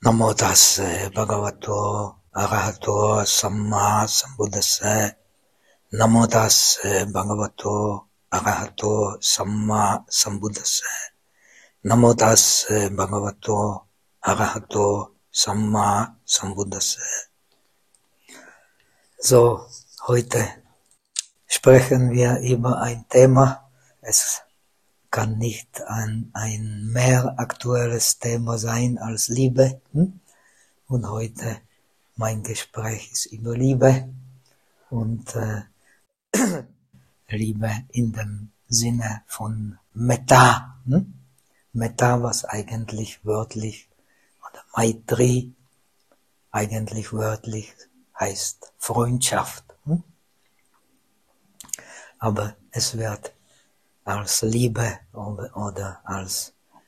Namo tassa bhagavato arahato samma sambuddhassa. Namo tassa bhagavato arahato samma sambuddhassa. Namo tassa bhagavato arahato samma sambuddhassa. So, heute sprechen wir über ein Thema. Es kann nicht ein mehr aktuelles Thema sein als Liebe. Und heute mein Gespräch ist über Liebe und Liebe in dem Sinne von Metta. Metta, was eigentlich wörtlich, oder Maitri, eigentlich wörtlich heißt Freundschaft. Aber es wird als Liebe oder als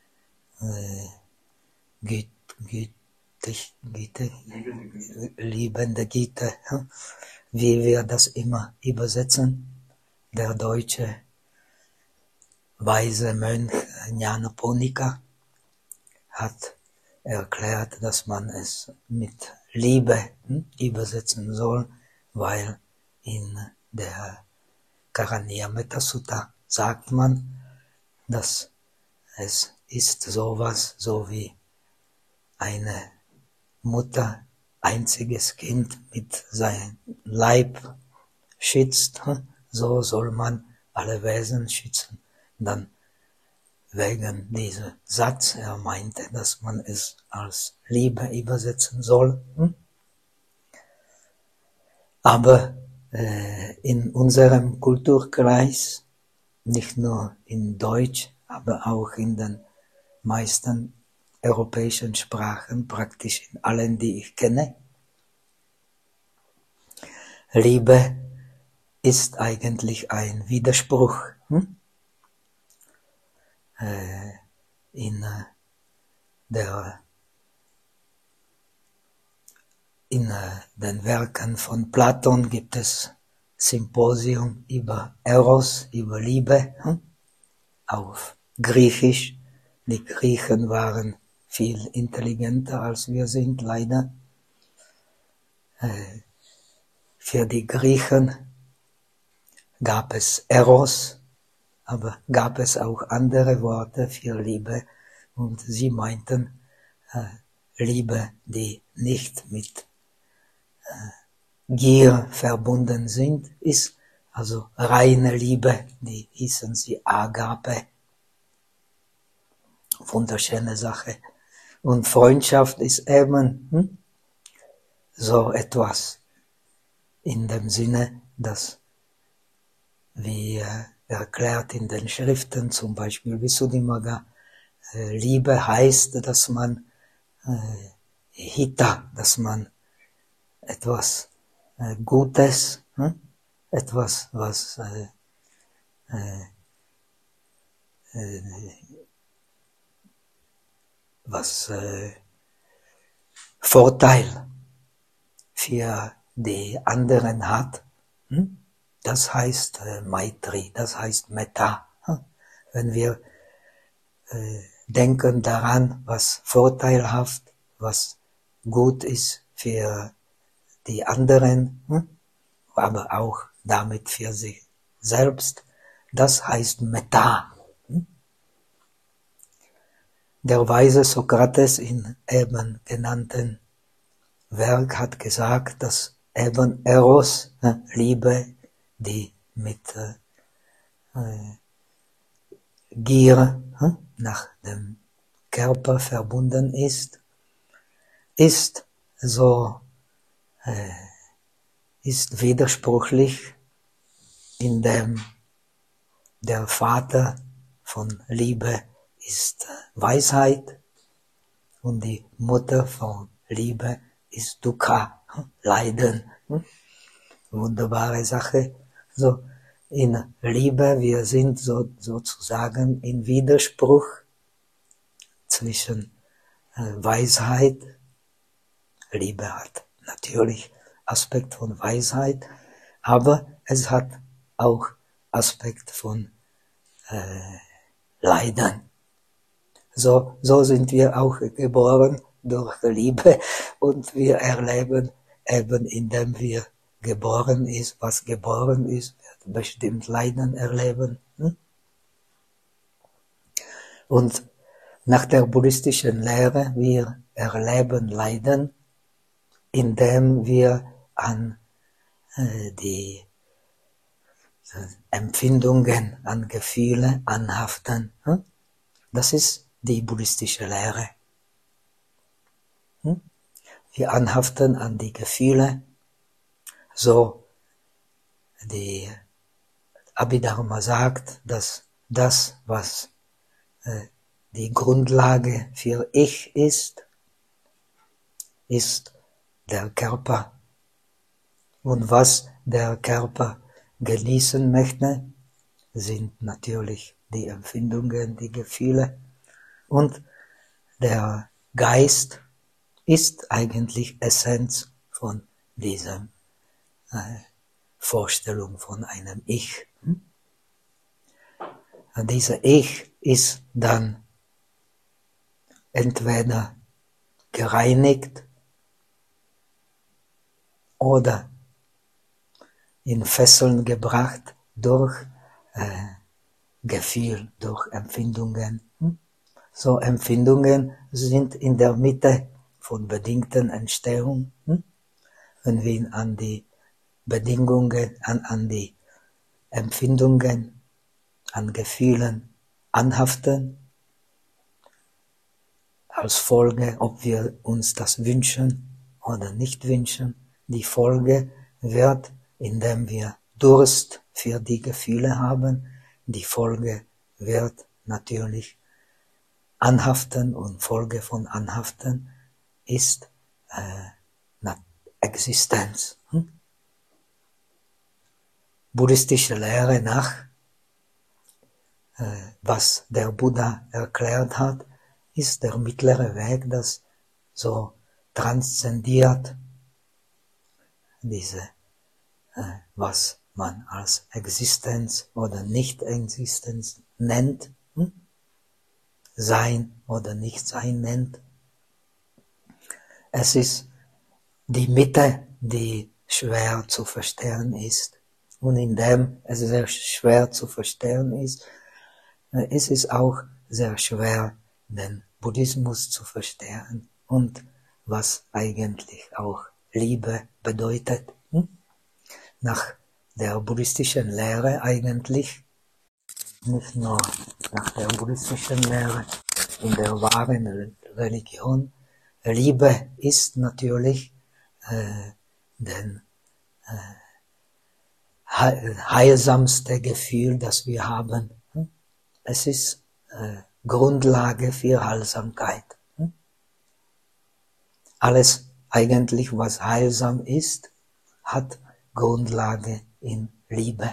liebende Güte, wie wir das immer übersetzen. Der deutsche weise Mönch Nyanaponika hat erklärt, dass man es mit Liebe übersetzen soll, weil in der Karaniya-Metta Sutta sagt man, dass es ist sowas, so wie eine Mutter einziges Kind mit seinem Leib schützt, so soll man alle Wesen schützen. Dann wegen diesem Satz, er meinte, dass man es als Liebe übersetzen soll. Aber in unserem Kulturkreis, nicht nur in Deutsch, aber auch in den meisten europäischen Sprachen, praktisch in allen, die ich kenne, Liebe ist eigentlich ein Widerspruch. In den Werken von Platon gibt es Symposium über Eros, über Liebe, auf Griechisch. Die Griechen waren viel intelligenter als wir sind, leider. Für die Griechen gab es Eros, aber gab es auch andere Worte für Liebe. Und sie meinten, Liebe, die nicht mit Gier verbunden sind, ist also reine Liebe, die hießen sie Agape. Wunderschöne Sache. Und Freundschaft ist eben so etwas in dem Sinne, dass wie erklärt in den Schriften, zum Beispiel Visuddhimagga, Liebe heißt, dass man Hita, dass man etwas Gutes, etwas, was Vorteil für die anderen hat, das heißt Maitri, das heißt Metta. Wenn wir denken daran, was vorteilhaft, was gut ist für die anderen, aber auch damit für sich selbst, das heißt Metta. Der weise Sokrates in eben genannten Werk hat gesagt, dass eben Eros, Liebe, die mit Gier nach dem Körper verbunden ist widersprüchlich, indem der Vater von Liebe ist Weisheit und die Mutter von Liebe ist Dukkha, Leiden. Wunderbare Sache. So, in Liebe, wir sind sozusagen in Widerspruch zwischen Weisheit. Liebe hat natürlich Aspekt von Weisheit, aber es hat auch Aspekt von Leiden. So sind wir auch geboren durch Liebe und wir erleben eben, indem wir geboren ist, was geboren ist, wird bestimmt Leiden erleben. Und nach der buddhistischen Lehre, wir erleben Leiden, indem wir an die Empfindungen, an Gefühle anhaften. Das ist die buddhistische Lehre. Wir anhaften an die Gefühle, so die Abhidharma sagt, dass das, was die Grundlage für Ich ist der Körper. Und was der Körper genießen möchte, sind natürlich die Empfindungen, die Gefühle. Und der Geist ist eigentlich Essenz von dieser Vorstellung von einem Ich. Und dieser Ich ist dann entweder gereinigt oder in Fesseln gebracht durch Gefühl, durch Empfindungen. So Empfindungen sind in der Mitte von bedingten Entstehung. Wenn wir an die Bedingungen, an die Empfindungen, an Gefühlen anhaften, als Folge, ob wir uns das wünschen oder nicht wünschen, die Folge wird, indem wir Durst für die Gefühle haben, die Folge wird natürlich Anhaften, und Folge von Anhaften ist Existenz. Buddhistische Lehre nach, was der Buddha erklärt hat, ist der mittlere Weg, das so transzendiert diese, was man als Existenz oder Nicht-Existenz nennt, Sein oder Nicht-Sein nennt. Es ist die Mitte, die schwer zu verstehen ist. Und indem es sehr schwer zu verstehen ist, ist es auch sehr schwer, den Buddhismus zu verstehen und was eigentlich auch Liebe bedeutet. Nach der buddhistischen Lehre eigentlich, nicht nur nach der buddhistischen Lehre, in der wahren Religion, Liebe ist natürlich den heilsamste Gefühl, das wir haben. Es ist Grundlage für Heilsamkeit. Alles eigentlich, was heilsam ist, hat Grundlage in Liebe.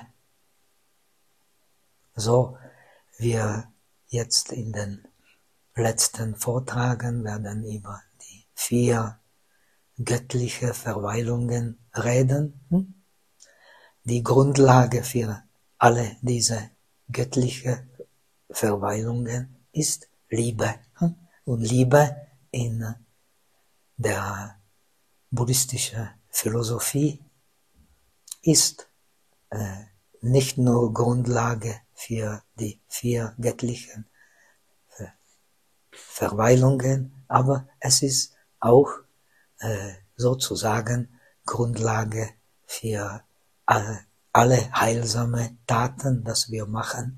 So, wir jetzt in den letzten Vortragen werden über die 4 göttliche Verweilungen reden. Die Grundlage für alle diese göttliche Verweilungen ist Liebe. Und Liebe in der buddhistischen Philosophie ist nicht nur Grundlage für die 4 göttlichen Verweilungen, aber es ist auch sozusagen Grundlage für alle heilsame Taten, das wir machen.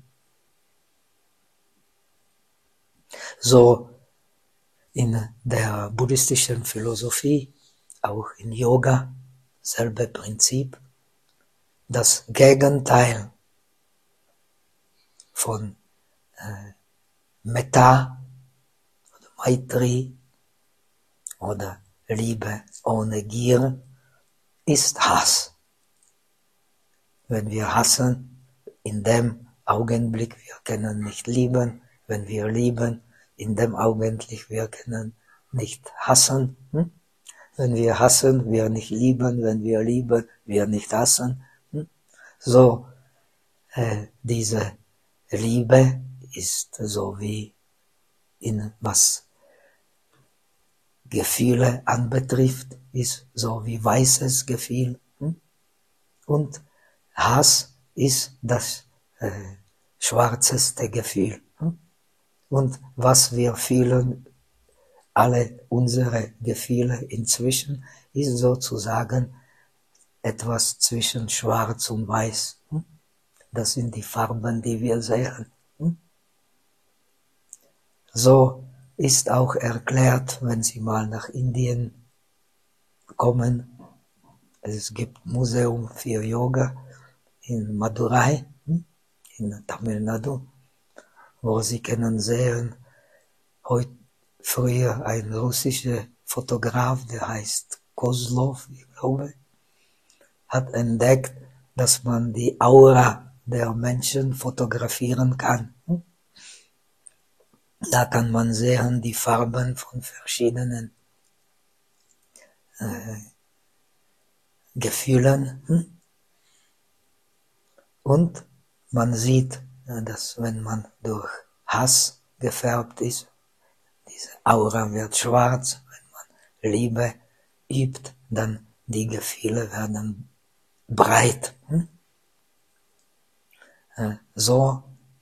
So in der buddhistischen Philosophie, auch in Yoga, selbe Prinzip, das Gegenteil von Metta oder Maitri oder Liebe ohne Gier ist Hass. Wenn wir hassen, in dem Augenblick, wir können nicht lieben. Wenn wir lieben, in dem Augenblick, wir können nicht hassen. Wenn wir hassen, wir nicht lieben. Wenn wir lieben, wir nicht hassen. So, diese Liebe ist so wie in was Gefühle anbetrifft, ist so wie weißes Gefühl. Und Hass ist das schwarzeste Gefühl. Und was wir fühlen, alle unsere Gefühle inzwischen, ist sozusagen etwas zwischen Schwarz und Weiß. Das sind die Farben, die wir sehen. So ist auch erklärt, wenn Sie mal nach Indien kommen, es gibt Museum für Yoga in Madurai, in Tamil Nadu, wo Sie können sehen, früher ein russischer Fotograf, der heißt Kozlov, ich glaube, hat entdeckt, dass man die Aura der Menschen fotografieren kann. Da kann man sehen die Farben von verschiedenen Gefühlen. Und man sieht, dass wenn man durch Hass gefärbt ist, diese Aura wird schwarz. Wenn man Liebe übt, dann die Gefühle werden breit. So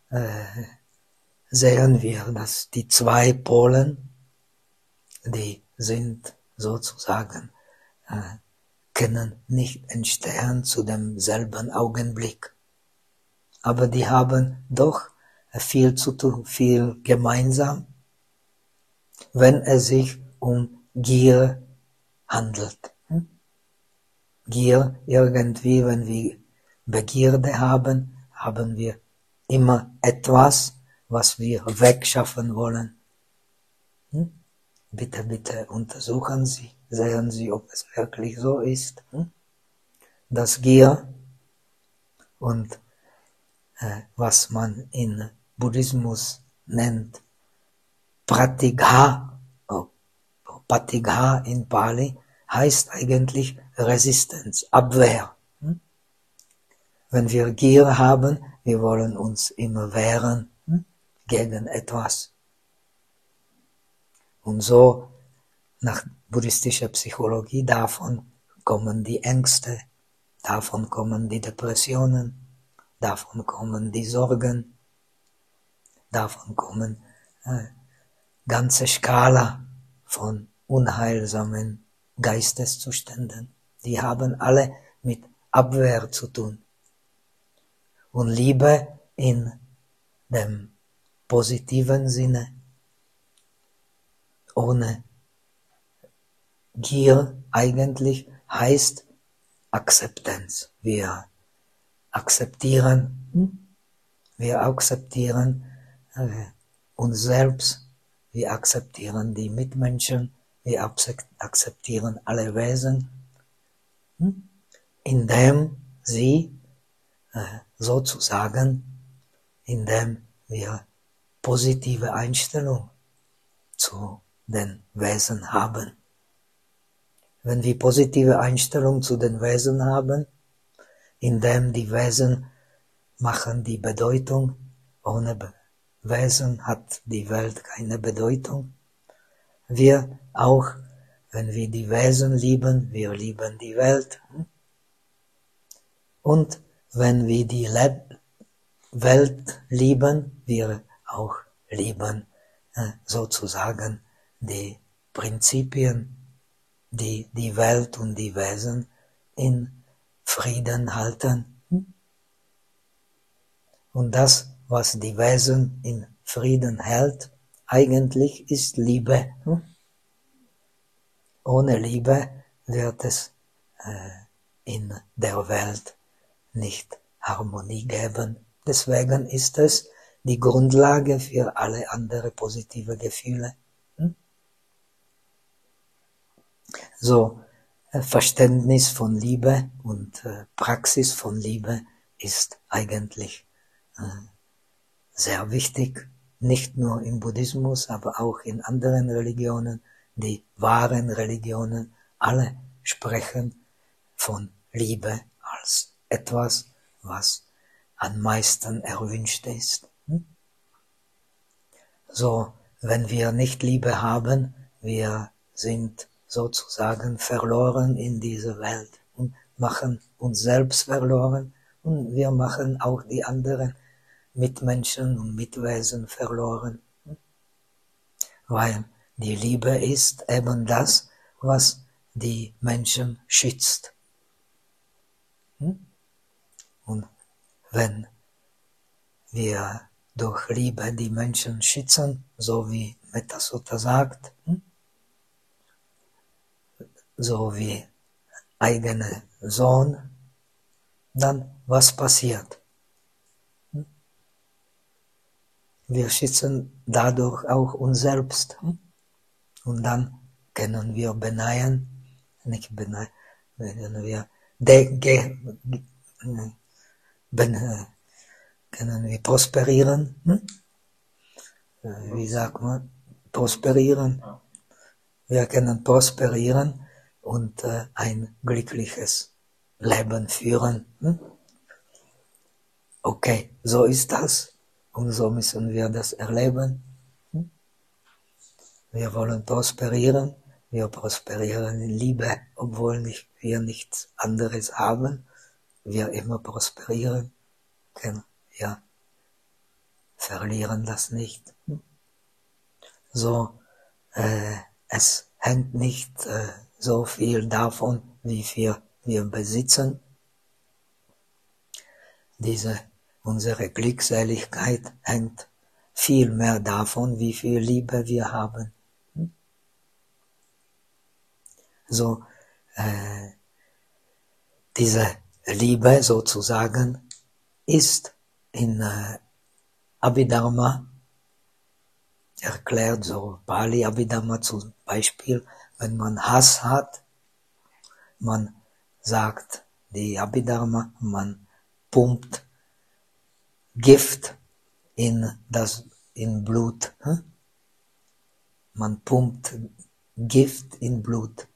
sehen wir, dass die zwei Polen, die sind sozusagen, können nicht entstehen zu demselben Augenblick. Aber die haben doch viel zu tun, viel gemeinsam, wenn es sich um Gier handelt. Gier, irgendwie, wenn wir Begierde haben, haben wir immer etwas, was wir wegschaffen wollen. Bitte, bitte untersuchen Sie, sehen Sie, ob es wirklich so ist. Dass Gier und was man in Buddhismus nennt Pratigha, Patigha in Pali, heißt eigentlich Resistenz, Abwehr. Wenn wir Gier haben, wir wollen uns immer wehren gegen etwas. Und so, nach buddhistischer Psychologie, davon kommen die Ängste, davon kommen die Depressionen, davon kommen die Sorgen, davon kommen ganze Skala von unheilsamen Geisteszuständen. Die haben alle mit Abwehr zu tun. Und Liebe in dem positiven Sinne, ohne Gier eigentlich, heißt Akzeptanz. Wir akzeptieren uns selbst, wir akzeptieren die Mitmenschen, wir akzeptieren alle Wesen, indem sie sozusagen, indem wir positive Einstellung zu den Wesen haben. Wenn wir positive Einstellung zu den Wesen haben, indem die Wesen machen die Bedeutung, ohne Wesen hat die Welt keine Bedeutung. Wir auch, wenn wir die Wesen lieben, wir lieben die Welt. Und wenn wir die Welt lieben, wir auch lieben sozusagen die Prinzipien, die die Welt und die Wesen in Frieden halten. Und das, was die Wesen in Frieden hält, eigentlich ist Liebe. Ohne Liebe wird es in der Welt nicht Harmonie geben. Deswegen ist es die Grundlage für alle anderen positive Gefühle. So, Verständnis von Liebe und Praxis von Liebe ist eigentlich sehr wichtig, nicht nur im Buddhismus, aber auch in anderen Religionen. Die wahren Religionen, alle sprechen von Liebe als etwas, was am meisten erwünscht ist. So, wenn wir nicht Liebe haben, wir sind sozusagen verloren in dieser Welt und machen uns selbst verloren und wir machen auch die anderen Mitmenschen und Mitwesen verloren. Weil die Liebe ist eben das, was die Menschen schützt. Und wenn wir durch Liebe die Menschen schützen, so wie Metasutta sagt, so wie eigener Sohn, dann was passiert? Wir schützen dadurch auch uns selbst. Und dann können wir können wir prosperieren. Wie sagt man? Prosperieren. Wir können prosperieren und ein glückliches Leben führen. Okay, so ist das. Und so müssen wir das erleben. Wir wollen prosperieren. Wir prosperieren in Liebe, obwohl wir nichts anderes haben. Wir immer prosperieren können. Wir verlieren das nicht. So, es hängt nicht so viel davon, wie viel wir besitzen. Unsere Glückseligkeit hängt viel mehr davon, wie viel Liebe wir haben. So, diese Liebe sozusagen ist in Abhidharma erklärt, so Pali Abhidharma zum Beispiel, wenn man Hass hat, man sagt die Abhidharma, man pumpt Gift in Blut. Man pumpt Gift in Blut.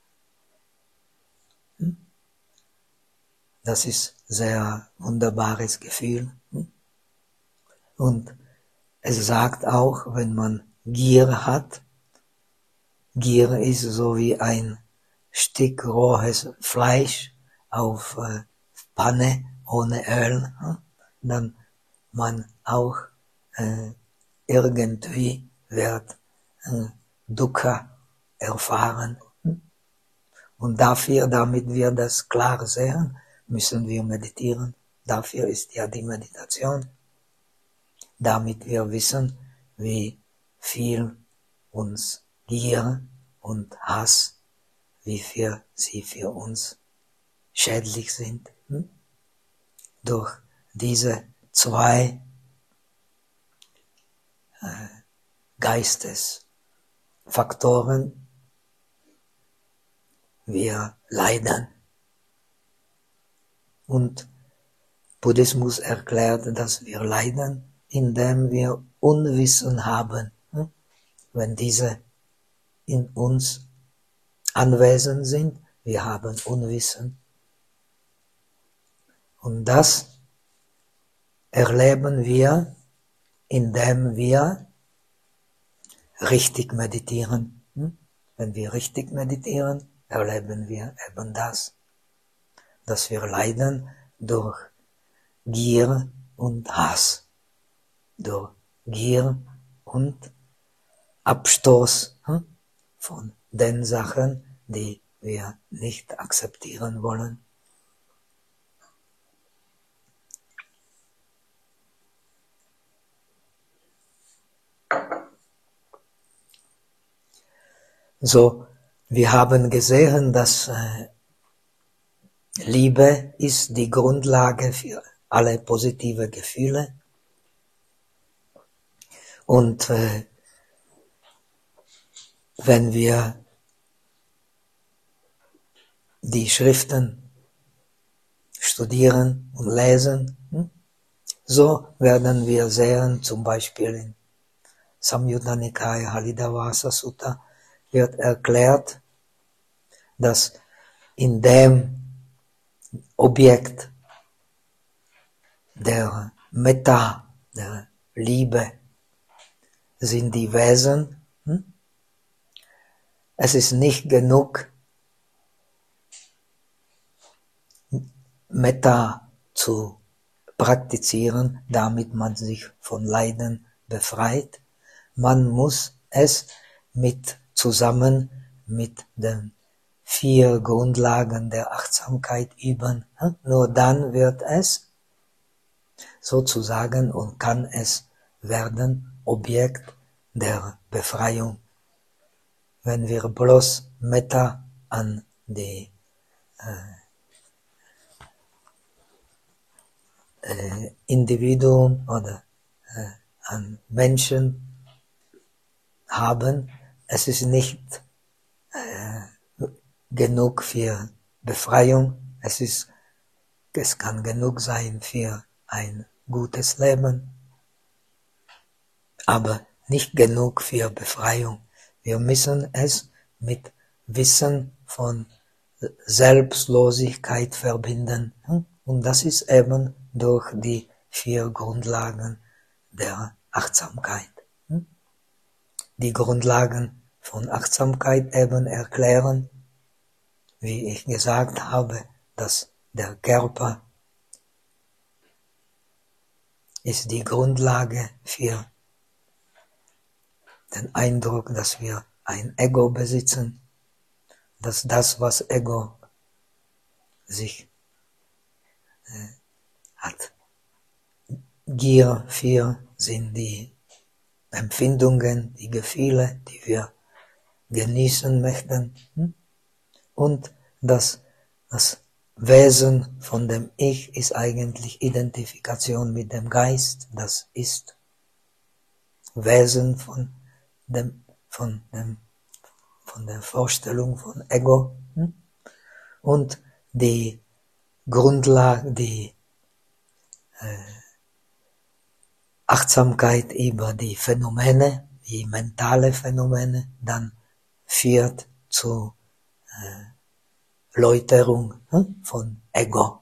Das ist ein sehr wunderbares Gefühl. Und es sagt auch, wenn man Gier hat, Gier ist so wie ein Stück rohes Fleisch auf Pfanne ohne Öl, dann man auch irgendwie wird Dukkha erfahren. Und damit wir das klar sehen, müssen wir meditieren. Dafür ist ja die Meditation. Damit wir wissen, wie viel uns Gier und Hass, wie viel sie für uns schädlich sind. Durch diese zwei Geistesfaktoren wir leiden. Und Buddhismus erklärt, dass wir leiden, indem wir Unwissen haben. Wenn diese in uns anwesend sind, wir haben Unwissen. Und das erleben wir, indem wir richtig meditieren. Wenn wir richtig meditieren, erleben wir eben das, dass wir leiden durch Gier und Hass, durch Gier und Abstoß von den Sachen, die wir nicht akzeptieren wollen. So, wir haben gesehen, dass Liebe ist die Grundlage für alle positive Gefühle. Und wenn wir die Schriften studieren und lesen, so werden wir sehen, zum Beispiel in Samyutta Nikaya Halidavasa Sutta wird erklärt, dass in dem Objekt der Metta, der Liebe, sind die Wesen, es ist nicht genug, Metta zu praktizieren, damit man sich von Leiden befreit. Man muss es zusammen mit den 4 Grundlagen der Achtsamkeit üben. Nur dann wird es sozusagen und kann es werden Objekt der Befreiung. Wenn wir bloß Metta an die Individuen oder an Menschen haben, es ist nicht genug für Befreiung, es kann genug sein für ein gutes Leben, aber nicht genug für Befreiung. Wir müssen es mit Wissen von Selbstlosigkeit verbinden. Und das ist eben durch die 4 Grundlagen der Achtsamkeit. Die Grundlagen von Achtsamkeit eben erklären, wie ich gesagt habe, dass der Körper ist die Grundlage für den Eindruck, dass wir ein Ego besitzen, dass das, was Ego sich hat, Gier für, sind die Empfindungen, die Gefühle, die wir genießen möchten, und das Wesen von dem Ich ist eigentlich Identifikation mit dem Geist, das ist Wesen von der Vorstellung von Ego, und die Grundlage, die Achtsamkeit über die Phänomene, die mentale Phänomene, dann führt zu Läuterung von Ego.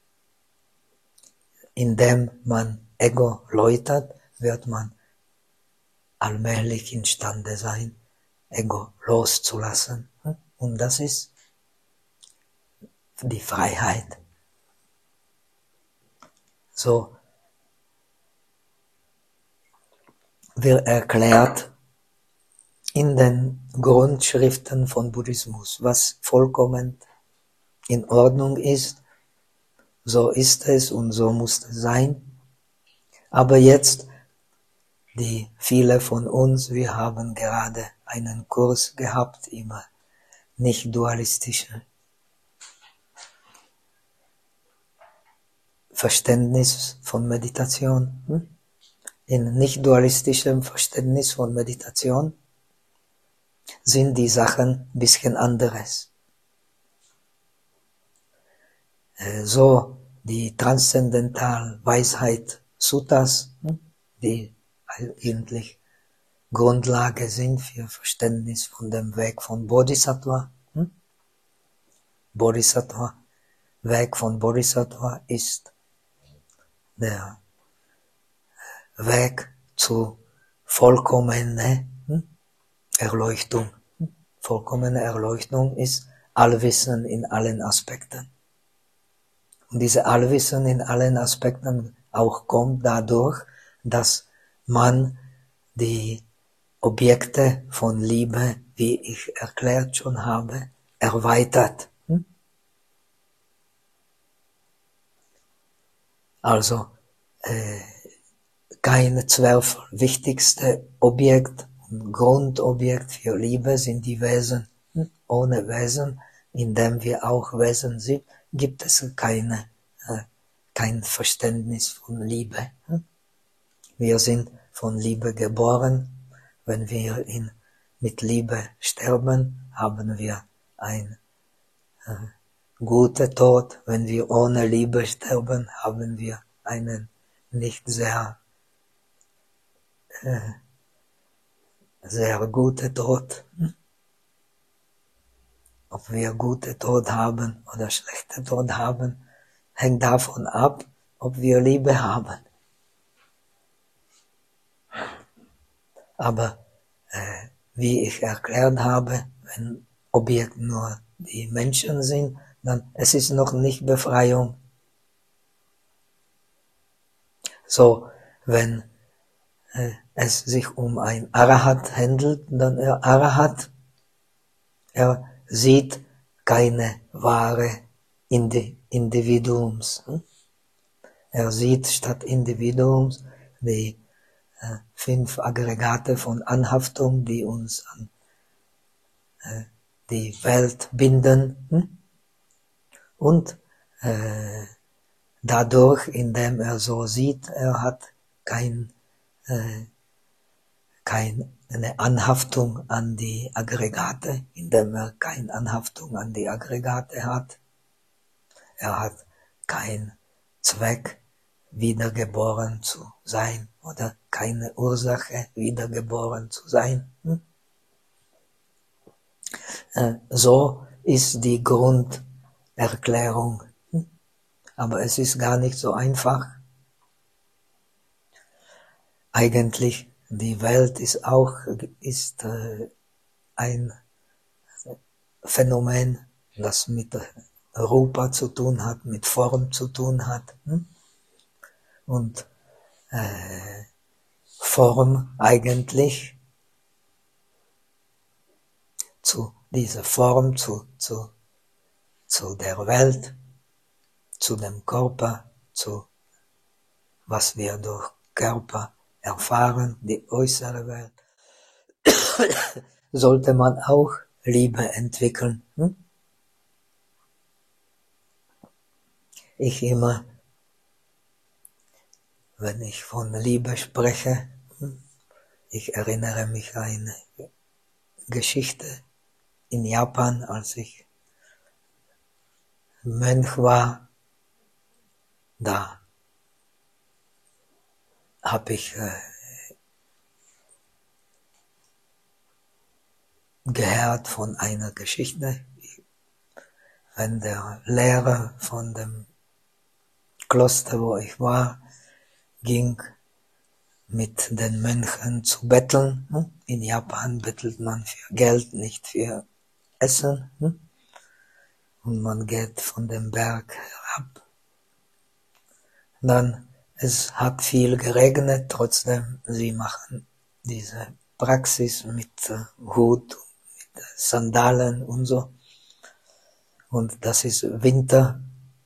Indem man Ego läutert, wird man allmählich imstande sein, Ego loszulassen. Und das ist die Freiheit. So wird erklärt in den Grundschriften von Buddhismus, was vollkommen in Ordnung ist, so ist es und so muss es sein. Aber jetzt, viele von uns, wir haben gerade einen Kurs gehabt über nicht-dualistische Verständnis von Meditation. In nicht-dualistischem Verständnis von Meditation sind die Sachen ein bisschen anderes. So die Transzendental-Weisheit-Suttas, die eigentlich Grundlage sind für Verständnis von dem Weg von Bodhisattva. Weg von Bodhisattva ist der Weg zu vollkommener Erleuchtung. Vollkommene Erleuchtung ist Allwissen in allen Aspekten. Und diese Allwissen in allen Aspekten auch kommt dadurch, dass man die Objekte von Liebe, wie ich erklärt schon habe, erweitert. Also kein 12 wichtigste Objekt und Grundobjekt für Liebe sind die Wesen. Ohne Wesen, in dem wir auch Wesen sind, gibt es kein Verständnis von Liebe. Wir sind von Liebe geboren. Wenn wir mit Liebe sterben, haben wir ein guter Tod. Wenn wir ohne Liebe sterben, haben wir einen nicht sehr guten Tod. Ob wir gute Tod haben oder schlechte Tod haben, hängt davon ab, ob wir Liebe haben. Aber wie ich erklärt habe, wenn Objekt nur die Menschen sind, dann es ist noch nicht Befreiung. So, wenn es sich um ein Arahat handelt, dann Arahat, er sieht keine wahre Individuums. Er sieht statt Individuums die 5 Aggregate von Anhaftung, die uns an die Welt binden. Und dadurch, indem er so sieht, er hat keine Anhaftung an die Aggregate, indem er keine Anhaftung an die Aggregate hat. Er hat keinen Zweck, wiedergeboren zu sein oder keine Ursache, wiedergeboren zu sein. So ist die Grunderklärung. Aber es ist gar nicht so einfach. Eigentlich, die Welt ist ein Phänomen, das mit Rupa zu tun hat, mit Form zu tun hat. Und Form eigentlich zu dieser Form, zu der Welt, zu dem Körper, zu was wir durch Körper erfahren, die äußere Welt, sollte man auch Liebe entwickeln. Ich immer, wenn ich von Liebe spreche, ich erinnere mich an eine Geschichte in Japan, als ich Mönch war. Da habe ich gehört von einer Geschichte, wenn der Lehrer von dem Kloster, wo ich war, ging mit den Mönchen zu betteln. In Japan bettelt man für Geld, nicht für Essen. Und man geht von dem Berg herab. Dann, es hat viel geregnet, trotzdem, sie machen diese Praxis mit Hut, mit Sandalen und so. Und das ist Winter,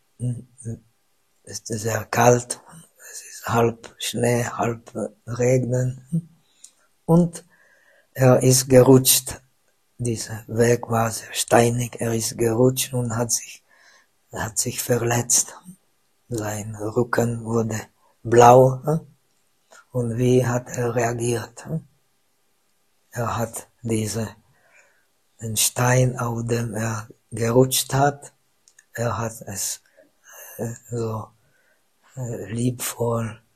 es ist sehr kalt, es ist halb Schnee, halb Regen. Und er ist gerutscht. Dieser Weg war sehr steinig, er ist gerutscht und hat sich verletzt. Sein Rücken wurde blau. Und wie hat er reagiert? Er hat den Stein, auf dem er gerutscht hat, er hat es so liebvoll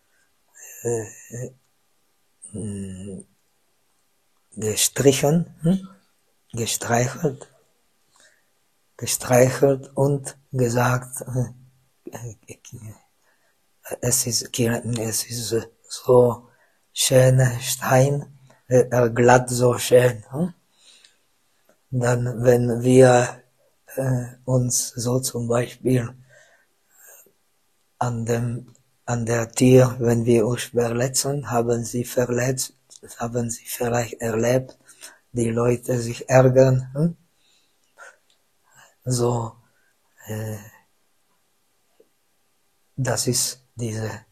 gestreichelt und gesagt, es ist so schöner Stein, er glatt so schön. Dann, wenn wir uns so zum Beispiel an der Tür, wenn wir uns verletzen, haben sie vielleicht erlebt, die Leute sich ärgern. So, das ist dieser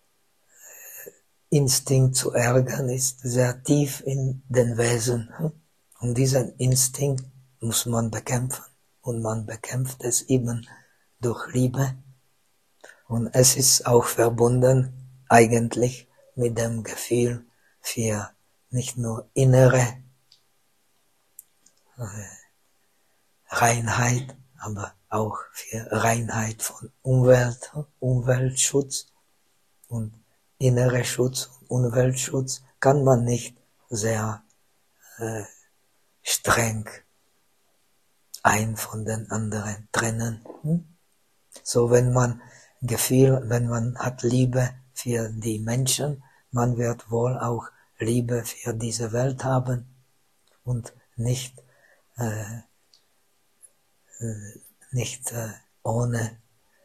Instinkt zu ärgern, ist sehr tief in den Wesen. Und diesen Instinkt muss man bekämpfen. Und man bekämpft es eben durch Liebe. Und es ist auch verbunden eigentlich mit dem Gefühl für nicht nur innere Reinheit, aber auch für Reinheit von Umweltschutz und innere Schutz und Umweltschutz kann man nicht sehr streng ein von den anderen trennen. So wenn man hat Liebe für die Menschen, man wird wohl auch Liebe für diese Welt haben und nicht nicht ohne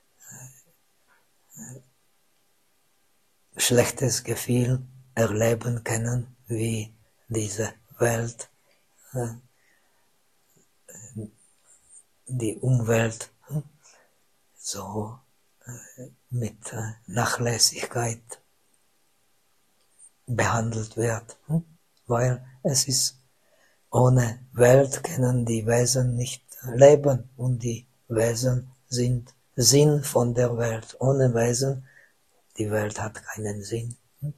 schlechtes Gefühl erleben können, wie diese Welt, die Umwelt so mit Nachlässigkeit behandelt wird, weil es ist, ohne Welt können die Wesen nicht leben und die Wesen sind Sinn von der Welt. Ohne Wesen, die Welt hat keinen Sinn.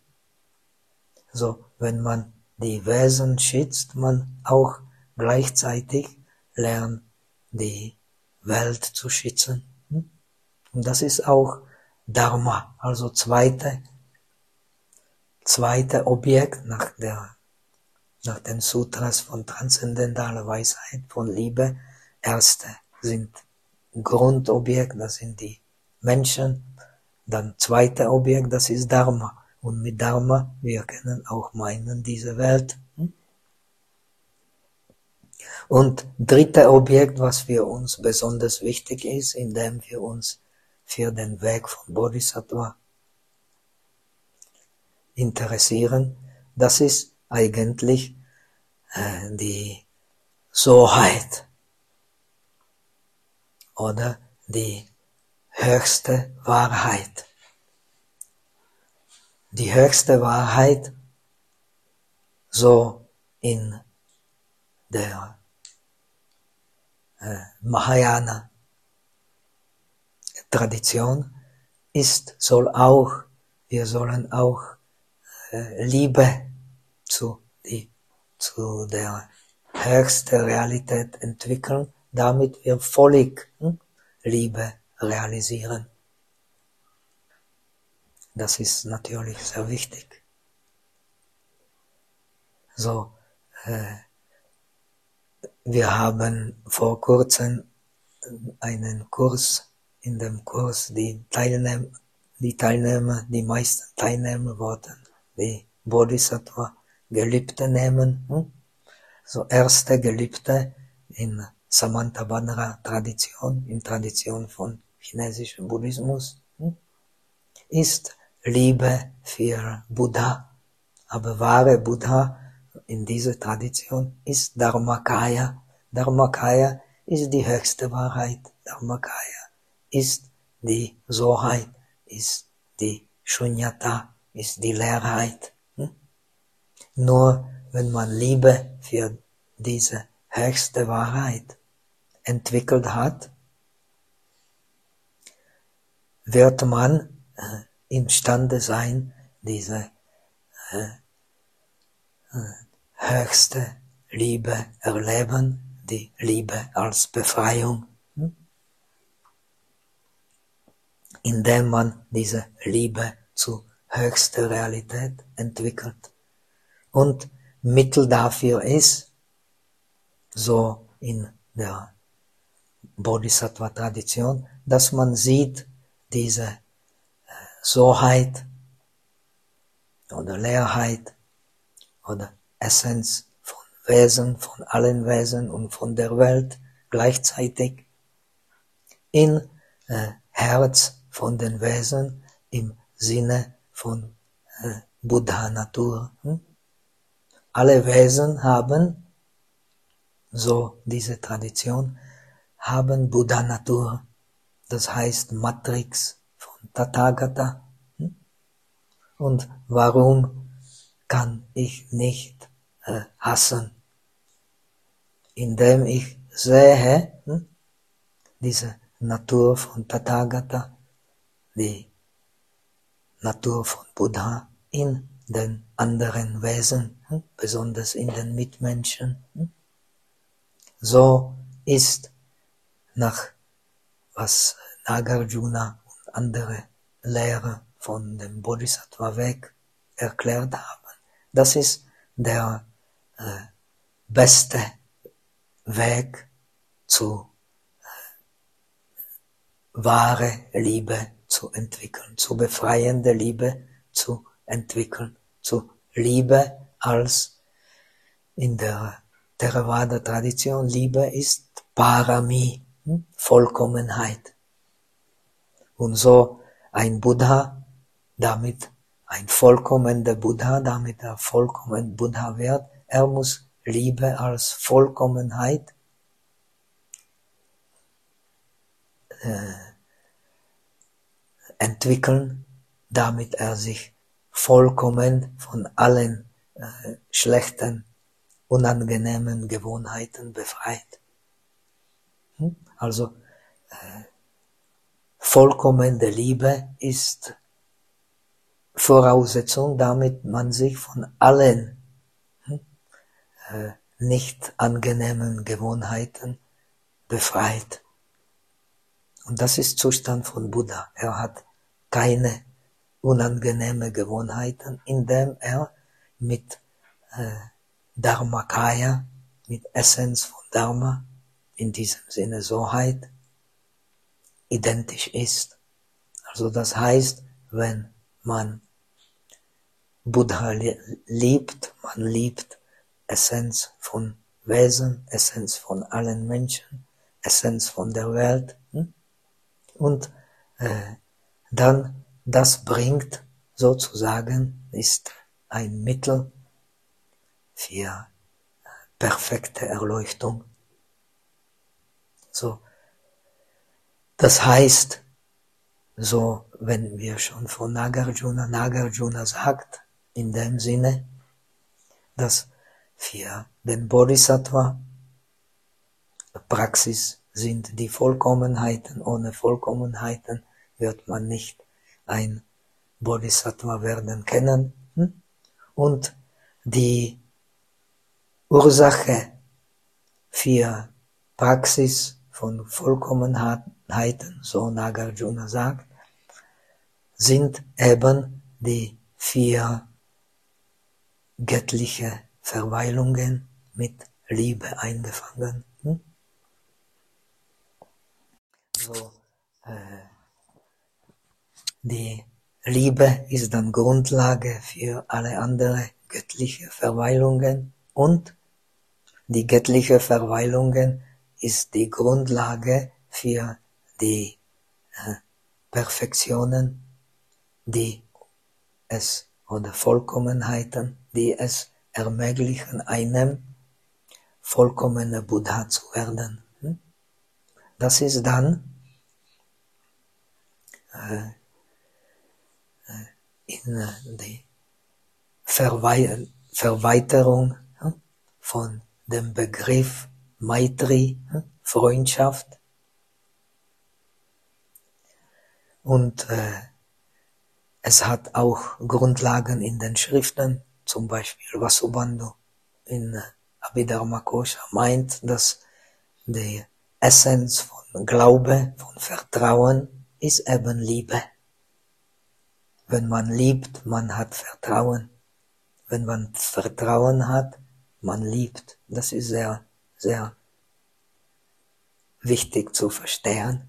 So, wenn man die Wesen schützt, man auch gleichzeitig lernt, die Welt zu schützen. Und das ist auch Dharma, also zweite Objekt nach den Sutras von transzendentaler Weisheit, von Liebe. Erste sind Grundobjekt, das sind die Menschen. Dann zweite Objekt, das ist Dharma. Und mit Dharma, wir können auch meinen, diese Welt. Und dritte Objekt, was für uns besonders wichtig ist, indem wir uns für den Weg von Bodhisattva interessieren, das ist eigentlich die Soheit oder die höchste Wahrheit. Die höchste Wahrheit, so in der Mahayana Tradition wir sollen auch Liebe zu der höchsten Realität entwickeln, damit wir völlig Liebe realisieren. Das ist natürlich sehr wichtig. So, wir haben vor kurzem einen Kurs, in dem Kurs die meisten Teilnehmer wollten die Bodhisattva Gelübde nehmen. So erste Gelübde in Samantabhadra Tradition, in Tradition von chinesischem Buddhismus, ist Liebe für Buddha. Aber wahre Buddha in dieser Tradition ist Dharmakaya. Dharmakaya ist die höchste Wahrheit. Dharmakaya ist die Soheit, ist die Shunyata, ist die Leerheit. Nur wenn man Liebe für diese höchste Wahrheit entwickelt hat, wird man imstande sein, diese höchste Liebe erleben, die Liebe als Befreiung, indem man diese Liebe zu höchster Realität entwickelt. Und Mittel dafür ist, so in der Bodhisattva-Tradition, dass man sieht, diese Soheit oder Leerheit oder Essenz von Wesen, von allen Wesen und von der Welt gleichzeitig in Herz von den Wesen im Sinne von Buddha-Natur. Alle Wesen haben, so diese Tradition, haben Buddha-Natur, das heißt Matrix von Tathagata. Und warum kann ich nicht hassen? Indem ich sehe, diese Natur von Tathagata, die Natur von Buddha in den anderen Wesen, besonders in den Mitmenschen. So ist nach was Nagarjuna und andere Lehrer von dem Bodhisattva-Weg erklärt haben. Das ist der beste Weg zu wahre Liebe zu entwickeln, zu befreiender Liebe zu entwickeln, zu Liebe als in der Theravada-Tradition, Liebe ist Parami, Vollkommenheit. Und so ein Buddha, damit ein vollkommener Buddha, damit er vollkommen Buddha wird, er muss Liebe als Vollkommenheit entwickeln, damit er sich vollkommen von allen schlechten, unangenehmen Gewohnheiten befreit. Also vollkommene Liebe ist Voraussetzung, damit man sich von allen nicht angenehmen Gewohnheiten befreit. Und das ist Zustand von Buddha. Er hat keine unangenehme Gewohnheiten, indem er mit Dharmakaya, mit Essenz von Dharma, in diesem Sinne Soheit, identisch ist. Also das heißt, wenn man Buddha liebt, man liebt Essenz von Wesen, Essenz von allen Menschen, Essenz von der Welt. Und dann das bringt sozusagen, ist ein Mittel für perfekte Erleuchtung. So, das heißt, so, wenn wir schon von Nagarjuna sagt, in dem Sinne, dass für den Bodhisattva Praxis sind die Vollkommenheiten. Ohne Vollkommenheiten wird man nicht ein Bodhisattva werden können. Und die Ursache für Praxis von Vollkommenheiten, so Nagarjuna sagt, sind eben die 4 göttliche Verweilungen mit Liebe eingefangen. So, die Liebe ist dann Grundlage für alle anderen göttliche Verweilungen und die göttliche Verweilungen ist die Grundlage für die Perfektionen, die es oder Vollkommenheiten, die es ermöglichen, einem vollkommener Buddha zu werden. Das ist dann in die Verweiterung von dem Begriff Maitri, Freundschaft. Und es hat auch Grundlagen in den Schriften, zum Beispiel Vasubandhu in Abhidharma-Kosha meint, dass die Essenz von Glaube, von Vertrauen ist eben Liebe. Wenn man liebt, man hat Vertrauen. Wenn man Vertrauen hat, man liebt. Das ist sehr, sehr wichtig zu verstehen.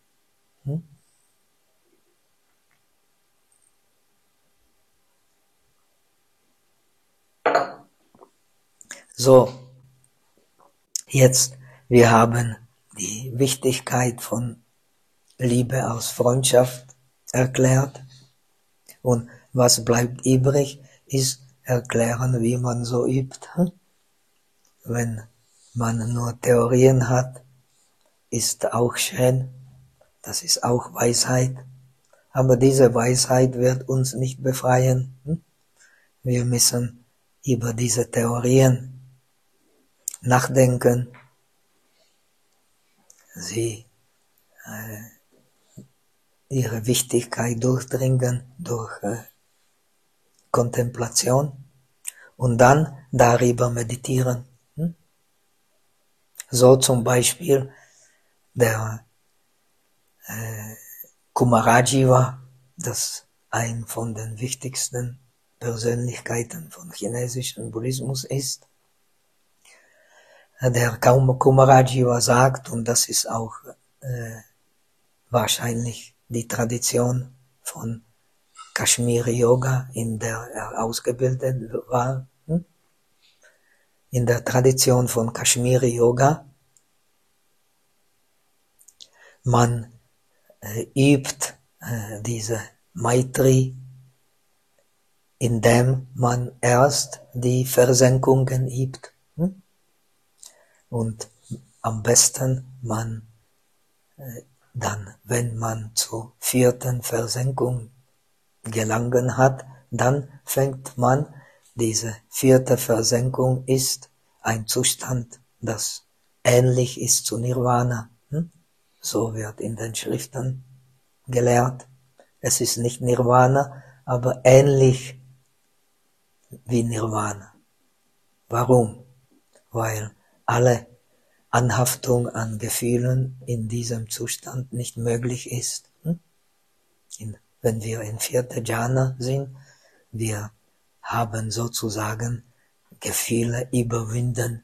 So, jetzt, wir haben die Wichtigkeit von Liebe als Freundschaft erklärt. Und was bleibt übrig, ist erklären, wie man so übt. Wenn man nur Theorien hat, ist auch schön, das ist auch Weisheit. Aber diese Weisheit wird uns nicht befreien. Wir müssen über diese Theorien nachdenken, sie ihre Wichtigkeit durchdringen durch Kontemplation und dann darüber meditieren. So zum Beispiel der Kumarajiva, das ein von den wichtigsten Persönlichkeiten von chinesischen Buddhismus ist. Der Kumarajiva sagt, und das ist auch wahrscheinlich die Tradition von Kashmiri Yoga, in der er ausgebildet war, in der Tradition von Kashmiri Yoga, man übt diese Maitri, indem man erst die Versenkungen übt. Und am besten man dann, wenn man zur 4. Versenkung gelangen hat, dann fängt man, diese 4. Versenkung ist ein Zustand, das ähnlich ist zu Nirvana. So wird in den Schriften gelehrt. Es ist nicht Nirvana, aber ähnlich wie Nirvana. Warum? Weil alle Anhaftung an Gefühlen in diesem Zustand nicht möglich ist. Wenn wir in 4. Jhana sind, wir haben sozusagen Gefühle überwinden.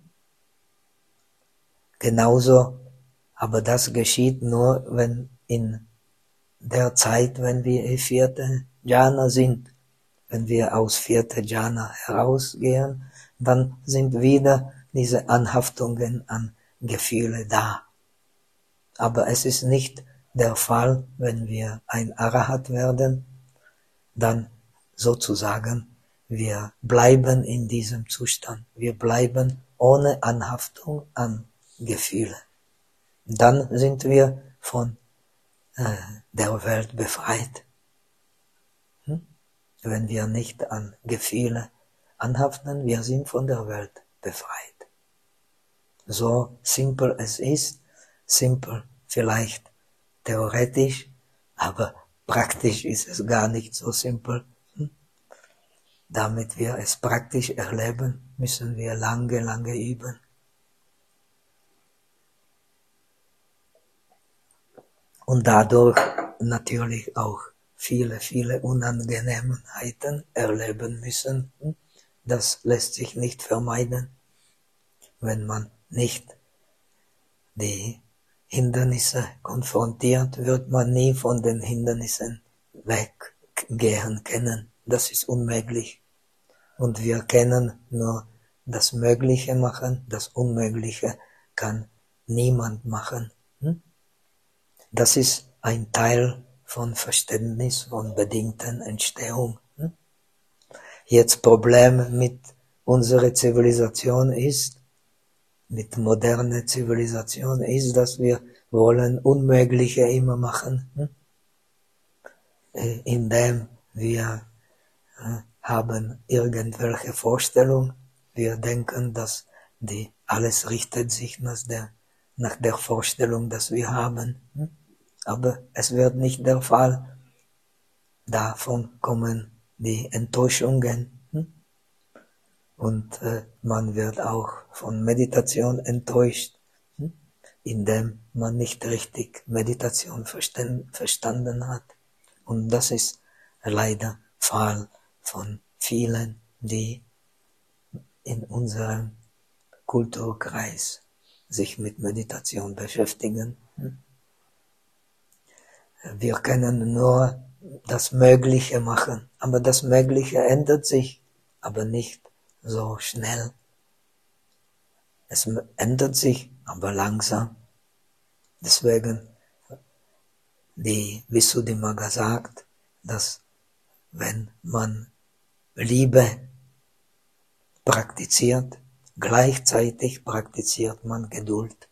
Genauso, aber das geschieht nur, wenn in der Zeit, wenn wir in 4. Jhana sind. Wenn wir aus 4. Jhana herausgehen, dann sind wieder diese Anhaftungen an Gefühle da. Aber es ist nicht der Fall, wenn wir ein Arahat werden, dann sozusagen, wir bleiben in diesem Zustand. Wir bleiben ohne Anhaftung an Gefühle. Dann sind wir von der Welt befreit. Wenn wir nicht an Gefühle anhaften, wir sind von der Welt befreit. So simpel es ist, simpel vielleicht theoretisch, aber praktisch ist es gar nicht so simpel. Damit wir es praktisch erleben, müssen wir lange, lange üben. Und dadurch natürlich auch viele, viele Unangenehmheiten erleben müssen. Das lässt sich nicht vermeiden, wenn man nicht die Hindernisse konfrontiert, wird man nie von den Hindernissen weggehen können. Das ist unmöglich. Und wir können nur das Mögliche machen, das Unmögliche kann niemand machen. Das ist ein Teil von Verständnis von bedingten Entstehung. Jetzt Problem mit unserer Zivilisation ist, mit moderner Zivilisation ist, dass wir wollen Unmögliche immer machen, indem wir haben irgendwelche Vorstellung, wir denken, dass alles richtet sich nach der Vorstellung, dass wir haben, aber es wird nicht der Fall. Davon kommen die Enttäuschungen. Und man wird auch von Meditation enttäuscht, indem man nicht richtig Meditation verstanden hat. Und das ist leider Fall von vielen, die in unserem Kulturkreis sich mit Meditation beschäftigen. Wir können nur das Mögliche machen, aber das Mögliche ändert sich, aber nicht so schnell. Es ändert sich, aber langsam. Deswegen, die Visuddhimagga sagt, dass wenn man Liebe praktiziert, gleichzeitig praktiziert man Geduld.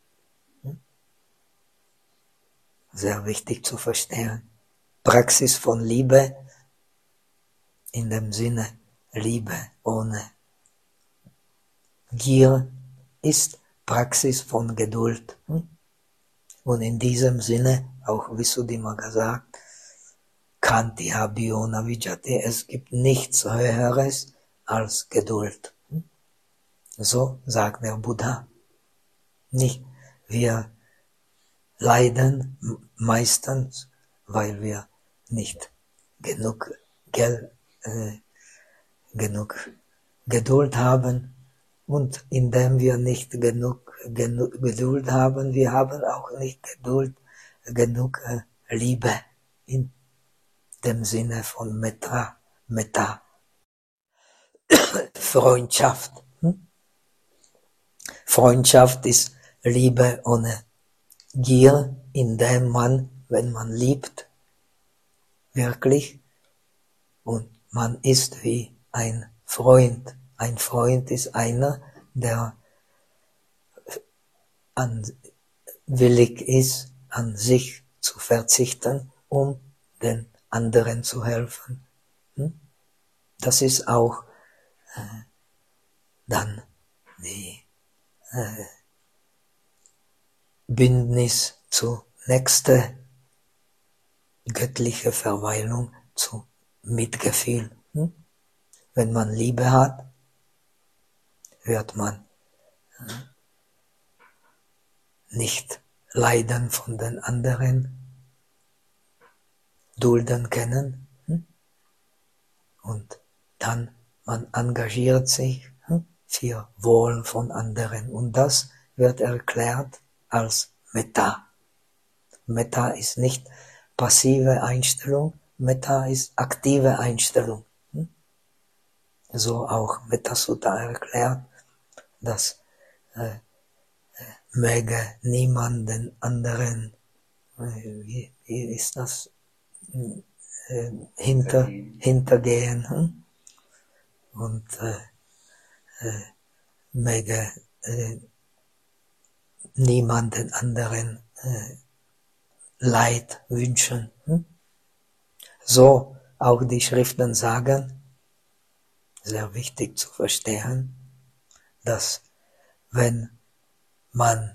Sehr wichtig zu verstehen. Praxis von Liebe in dem Sinne Liebe ohne Gier ist Praxis von Geduld. Und in diesem Sinne, auch Visuddhimagga sagt, Khanti Abhiyo na vijjhati, es gibt nichts Höheres als Geduld. So sagt der Buddha. Nicht, wir leiden meistens, weil wir nicht genug Geduld haben, und indem wir nicht genug Geduld haben, wir haben auch nicht genug Liebe in dem Sinne von Metta, Freundschaft. Freundschaft ist Liebe ohne Gier, indem man, wenn man liebt, wirklich, und man ist wie ein Freund. Ein Freund ist einer, der willig ist, an sich zu verzichten, um den anderen zu helfen. Das ist auch dann die Bündnis zu nächster göttliche Verweilung, zu Mitgefühl. Wenn man Liebe hat, wird man nicht Leiden von den anderen dulden können. Und dann man engagiert sich für Wohl von anderen. Und das wird erklärt als Metta. Metta ist nicht passive Einstellung, Metta ist aktive Einstellung. So auch Metta Sutta erklärt, dass möge niemand den anderen, wie ist das, hintergehen und möge niemand den anderen Leid wünschen. So auch die Schriften sagen, sehr wichtig zu verstehen, dass wenn man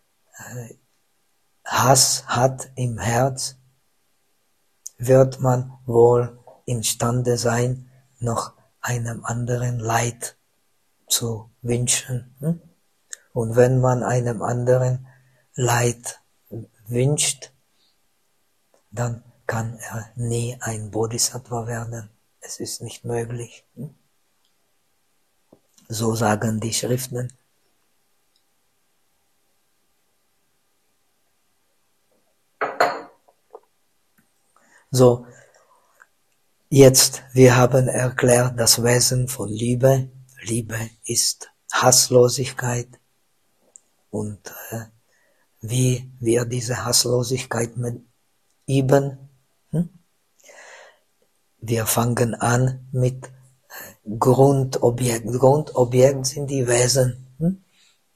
Hass hat im Herz, wird man wohl imstande sein, noch einem anderen Leid zu wünschen. Und wenn man einem anderen Leid wünscht, dann kann er nie ein Bodhisattva werden. Es ist nicht möglich. So sagen die Schriften. So, jetzt, wir haben erklärt das Wesen von Liebe. Liebe ist Hasslosigkeit. Und wie wir diese Hasslosigkeit üben, wir fangen an mit Grundobjekt. Grundobjekt sind die Wesen.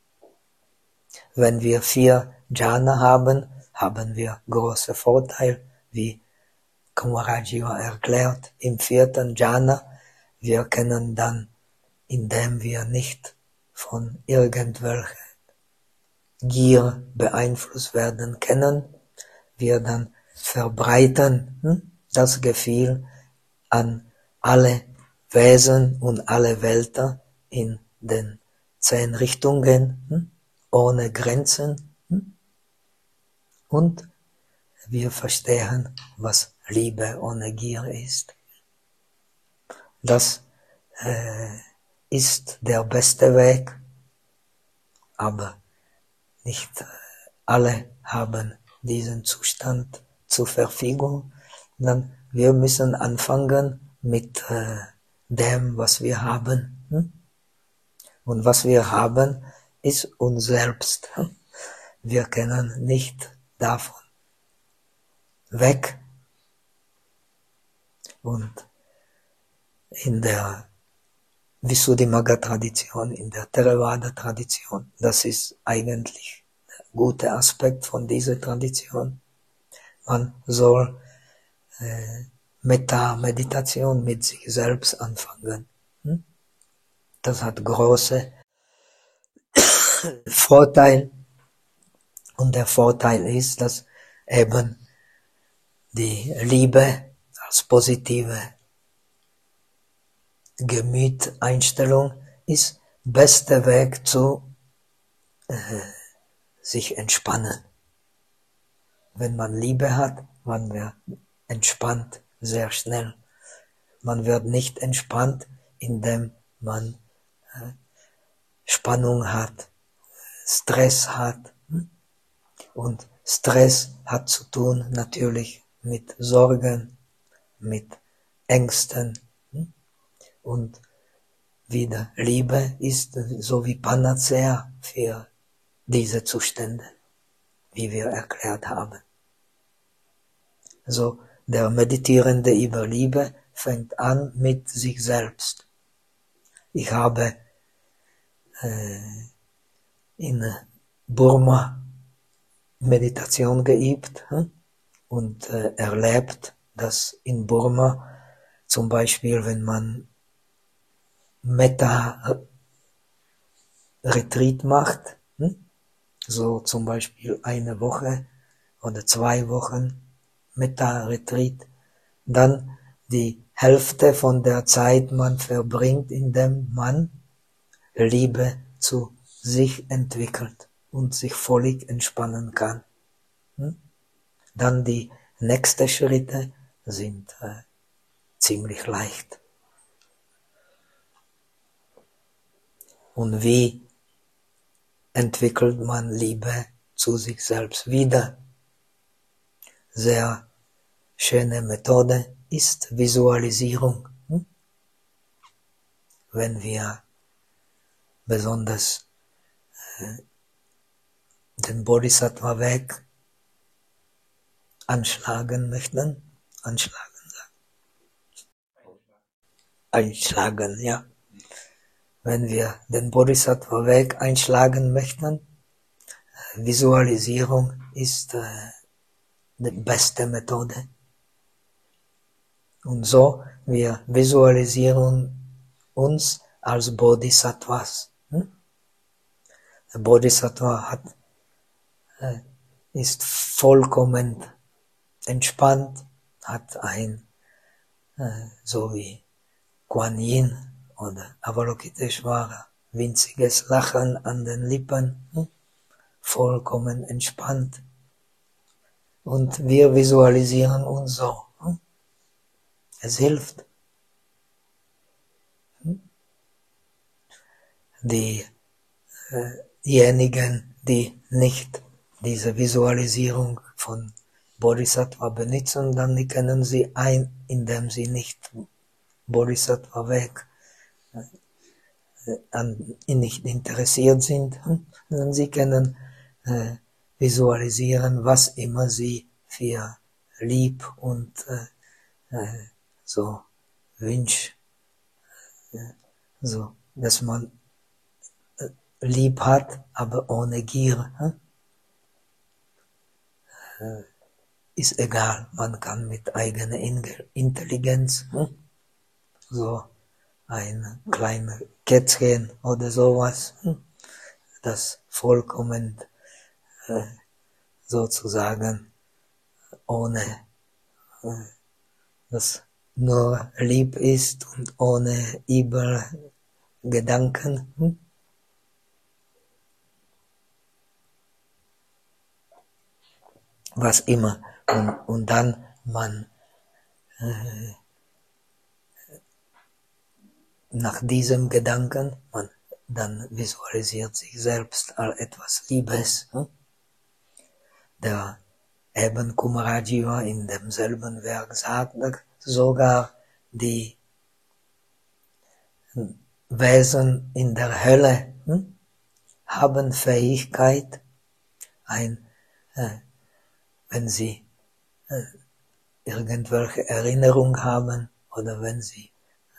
Wenn wir 4 Jhana haben, haben wir große Vorteile, wie Kumarajiva erklärt. Im 4. Jhana, wir können dann, indem wir nicht von irgendwelcher Gier beeinflusst werden können, wir dann verbreiten das Gefühl an alle Wesen und alle Welten in den 10 Richtungen, ohne Grenzen. Und wir verstehen, was Liebe ohne Gier ist. Das ist der beste Weg, aber nicht alle haben diesen Zustand zur Verfügung. Dann wir müssen anfangen mit dem, was wir haben. Und was wir haben, ist uns selbst. Wir können nicht davon weg. Und in der Visuddhimagga-Tradition, in der Theravada-Tradition, das ist eigentlich der gute Aspekt von dieser Tradition. Man soll Metta-Meditation mit sich selbst anfangen. Das hat große Vorteile. Und der Vorteil ist, dass eben die Liebe als positive Gemüteinstellung ist beste Weg zu sich entspannen. Wenn man Liebe hat, man wird entspannt sehr schnell. Man wird nicht entspannt, indem man Spannung hat, Stress hat. Und Stress hat zu tun natürlich mit Sorgen, mit Ängsten. Und wieder Liebe ist so wie Panacea für diese Zustände, wie wir erklärt haben. So, der Meditierende über Liebe fängt an mit sich selbst. Ich habe in Burma Meditation geübt und erlebt, dass in Burma zum Beispiel, wenn man Metta-Retreat macht, so zum Beispiel eine Woche oder 2 Wochen Metta-Retreat, dann die Hälfte von der Zeit man verbringt, indem man Liebe zu sich entwickelt und sich völlig entspannen kann. Dann die nächsten Schritte sind ziemlich leicht. Und wie entwickelt man Liebe zu sich selbst wieder? Sehr schöne Methode ist Visualisierung. Wenn wir besonders den Bodhisattva-Weg einschlagen möchten, einschlagen, ja. Wenn wir den Bodhisattva-Weg einschlagen möchten, Visualisierung ist die beste Methode. Und so, wir visualisieren uns als Bodhisattvas. Der Bodhisattva ist vollkommen entspannt, hat ein, so wie Kuan Yin oder Avalokiteshvara, winziges Lachen an den Lippen, vollkommen entspannt. Und wir visualisieren uns so. Es hilft. Diejenigen, die nicht diese Visualisierung von Bodhisattva benutzen, dann können sie indem sie nicht Bodhisattva-Weg nicht interessiert sind, sondern sie können visualisieren, was immer sie für lieb und so wünscht, so, dass man lieb hat, aber ohne Gier. Ist egal, man kann mit eigener Intelligenz so ein kleines Kätzchen oder sowas, das vollkommen sozusagen ohne, das nur lieb ist und ohne übel Gedanken. Was immer. Und dann man nach diesem Gedanken, man dann visualisiert sich selbst als etwas Liebes. Der Eben Kumarajiva in demselben Werk sagt, sogar die Wesen in der Hölle haben Fähigkeit, wenn sie irgendwelche Erinnerung haben oder wenn sie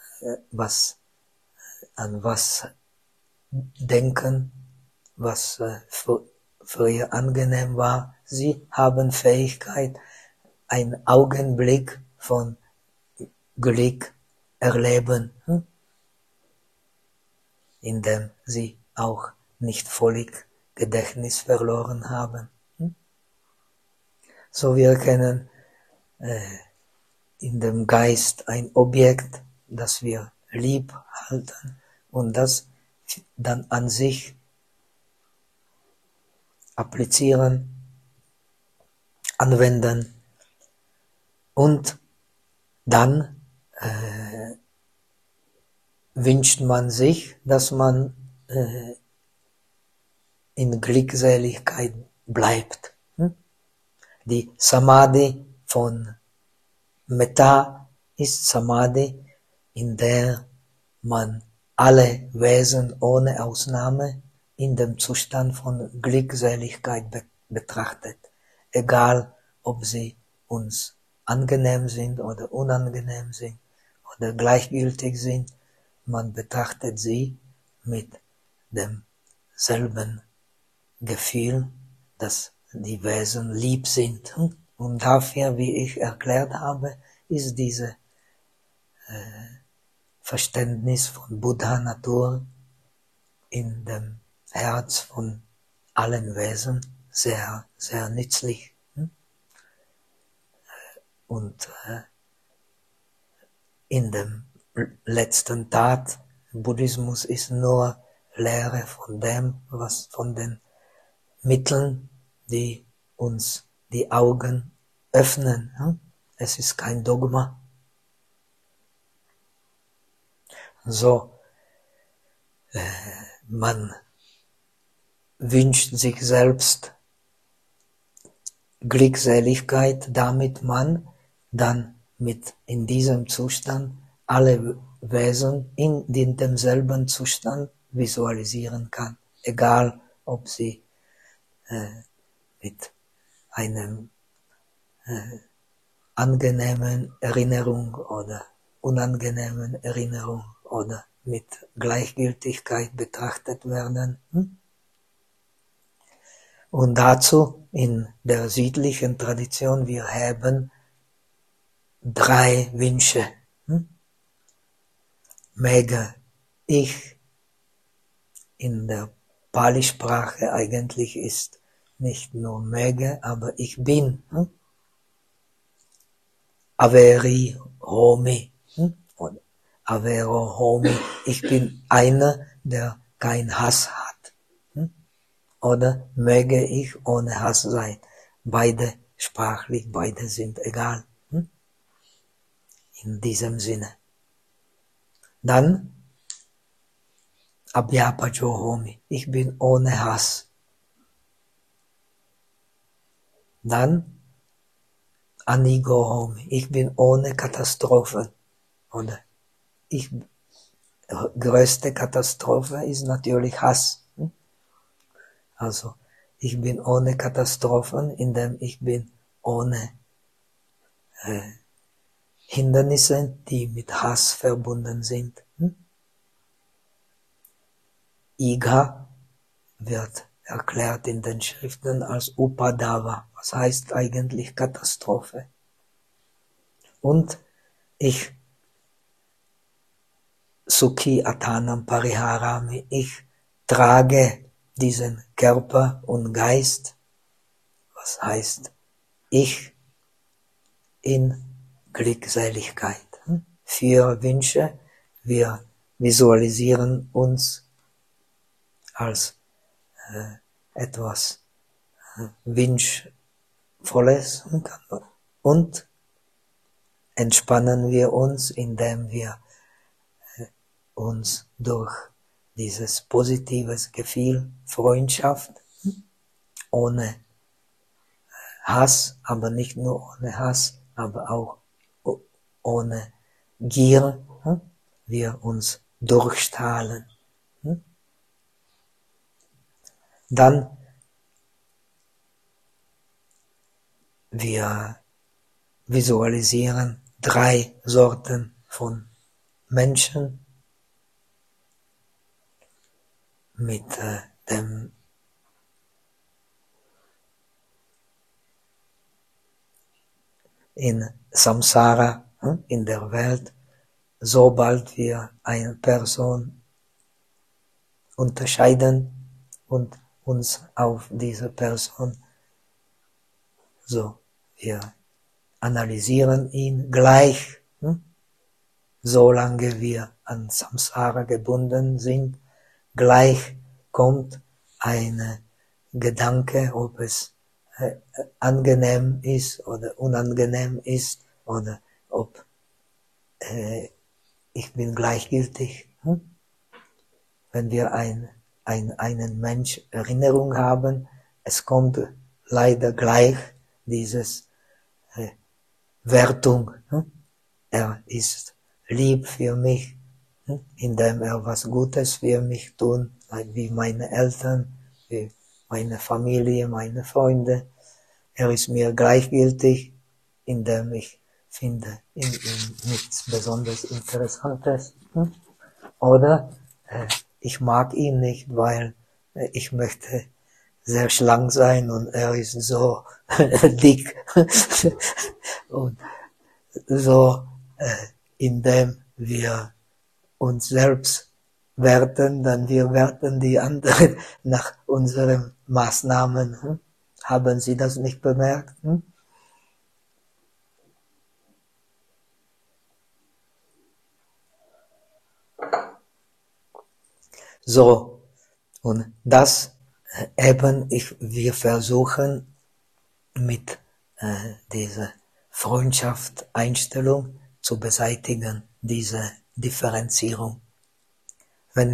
an was denken, was früher angenehm war, sie haben Fähigkeit, einen Augenblick von Glück erleben, indem sie auch nicht völlig Gedächtnis verloren haben. So wir können in dem Geist ein Objekt, das wir lieb halten und das dann an sich applizieren, anwenden und dann wünscht man sich, dass man in Glückseligkeit bleibt. Die Samadhi von Metta ist Samadhi, in der man alle Wesen ohne Ausnahme in dem Zustand von Glückseligkeit betrachtet, egal ob sie uns angenehm sind oder unangenehm sind oder gleichgültig sind, man betrachtet sie mit demselben Gefühl, dass die Wesen lieb sind. Und dafür, wie ich erklärt habe, ist dieses Verständnis von Buddha-Natur in dem Herz von allen Wesen sehr, sehr nützlich. Und in dem letzten Tat, Buddhismus ist nur Lehre von dem, was von den Mitteln, die uns die Augen öffnen. Es ist kein Dogma. So, man wünscht sich selbst Glückseligkeit, damit man dann in diesem Zustand alle Wesen in demselben Zustand visualisieren kann, egal ob sie mit einem angenehmen Erinnerung oder unangenehmen Erinnerung oder mit Gleichgültigkeit betrachtet werden. Und dazu in der südlichen Tradition, wir haben 3 Wünsche. Möge ich, in der Pali-Sprache eigentlich ist nicht nur möge, aber ich bin. Averi Homi. Avero Homi. Ich bin einer, der keinen Hass hat. Oder möge ich ohne Hass sein. Beide sprachlich, beide sind egal. In diesem Sinne. Dann Abhyapajo Homi. Ich bin ohne Hass. Dann Anigo Homi. Ich bin ohne Katastrophen. Oder größte Katastrophe ist natürlich Hass. Also, ich bin ohne Katastrophen, indem ich bin ohne Hindernisse, die mit Hass verbunden sind. Iga wird erklärt in den Schriften als Upadava, was heißt eigentlich Katastrophe. Und ich Sukhi Atanam Pariharami, ich trage diesen Körper und Geist, was heißt ich in Glückseligkeit. 4 Wünsche, wir visualisieren uns als etwas Wünschvolles und entspannen wir uns, indem wir uns durch dieses positives Gefühl, Freundschaft, ohne Hass, aber nicht nur ohne Hass, aber auch ohne Gier, wir uns durchstrahlen. Dann wir visualisieren 3 Sorten von Menschen mit dem in Samsara, in der Welt, sobald wir eine Person unterscheiden und uns auf diese Person, so, wir analysieren ihn gleich, solange wir an Samsara gebunden sind, gleich kommt ein Gedanke, ob es angenehm ist oder unangenehm ist oder ob ich bin gleichgültig. Wenn wir einen Mensch Erinnerung haben, es kommt leider gleich dieses Wertung. Er ist lieb für mich, indem er was Gutes für mich tut, wie meine Eltern, wie meine Familie, meine Freunde. Er ist mir gleichgültig, indem ich finde in ihm nichts besonders Interessantes. Oder ich mag ihn nicht, weil ich möchte sehr schlank sein und er ist so dick. Und so, indem wir uns selbst werten, dann wir werten die anderen nach unseren Maßnahmen. Haben Sie das nicht bemerkt? So, und das eben, wir versuchen mit dieser Freundschaft-Einstellung zu beseitigen, diese Differenzierung. Wenn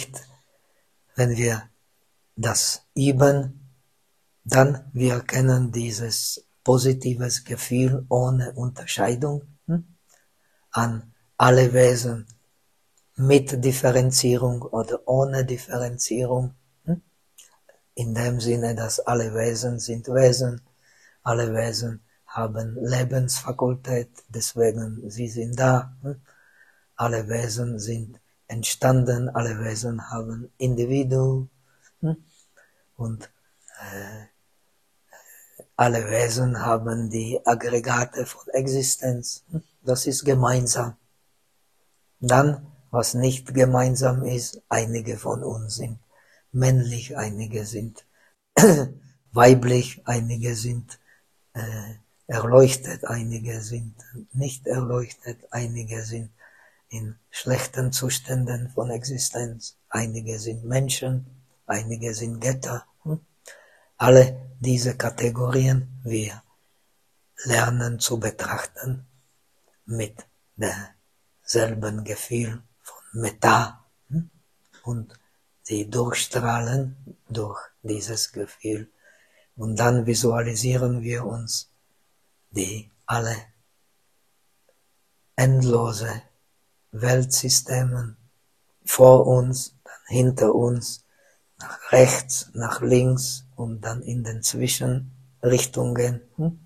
wir das üben, dann wir können dieses positives Gefühl ohne Unterscheidung an alle Wesen mit Differenzierung oder ohne Differenzierung, in dem Sinne, dass alle Wesen sind Wesen, alle Wesen haben Lebensfakultät, deswegen sie sind da, alle Wesen sind entstanden, alle Wesen haben Individuum und alle Wesen haben die Aggregate von Existenz, das ist gemeinsam. Dann, was nicht gemeinsam ist, einige von uns sind männlich, einige sind weiblich, einige sind erleuchtet, einige sind nicht erleuchtet, einige sind in schlechten Zuständen von Existenz, einige sind Menschen, einige sind Götter. Alle diese Kategorien wir lernen zu betrachten mit derselben Gefühl von Meta und sie durchstrahlen durch dieses Gefühl. Und dann visualisieren wir uns die alle endlose Weltsysteme vor uns, dann hinter uns, nach rechts, nach links und dann in den Zwischenrichtungen.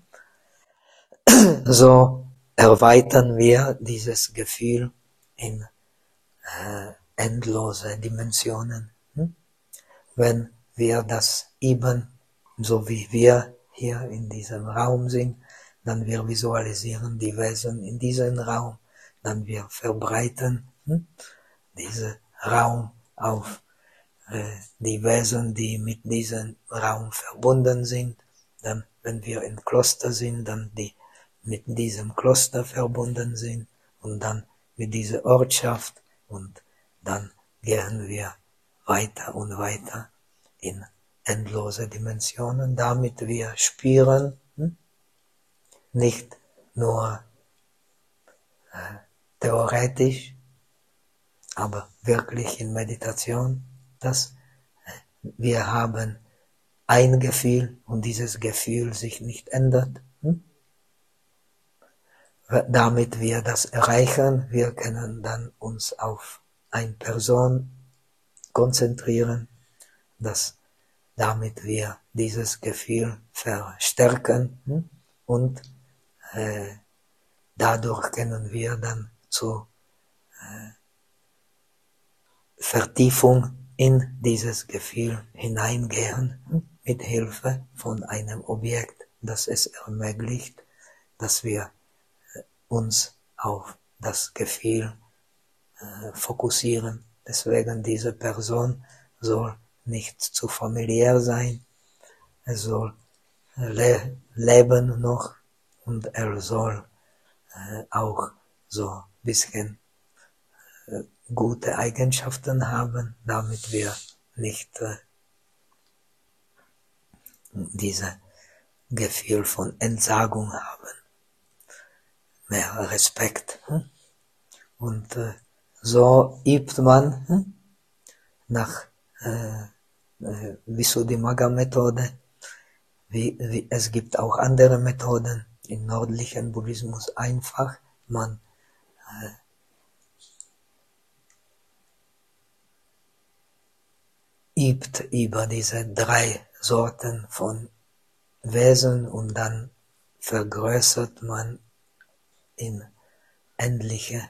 So erweitern wir dieses Gefühl in endlose Dimensionen. Wenn wir das üben, so wie wir hier in diesem Raum sind, dann wir visualisieren die Wesen in diesem Raum, dann wir verbreiten diesen Raum auf die Wesen, die mit diesem Raum verbunden sind. Dann, wenn wir im Kloster sind, dann die mit diesem Kloster verbunden sind und dann mit dieser Ortschaft und dann gehen wir weiter und weiter in endlose Dimensionen, damit wir spüren, nicht nur theoretisch, aber wirklich in Meditation, dass wir haben ein Gefühl und dieses Gefühl sich nicht ändert. Damit wir das erreichen, wir können dann uns auf eine Person konzentrieren, dass damit wir dieses Gefühl verstärken und dadurch können wir dann zur Vertiefung in dieses Gefühl hineingehen, mit Hilfe von einem Objekt, das es ermöglicht, dass wir uns auf das Gefühl fokussieren. Deswegen diese Person soll nicht zu familiär sein, er soll leben noch und er soll auch so ein bisschen gute Eigenschaften haben, damit wir nicht dieses Gefühl von Entsagung haben, mehr Respekt. Und so übt man nach Visuddhimagga-Methode, es gibt auch andere Methoden im nördlichen Buddhismus einfach, man übt über diese 3 Sorten von Wesen und dann vergrößert man in endliche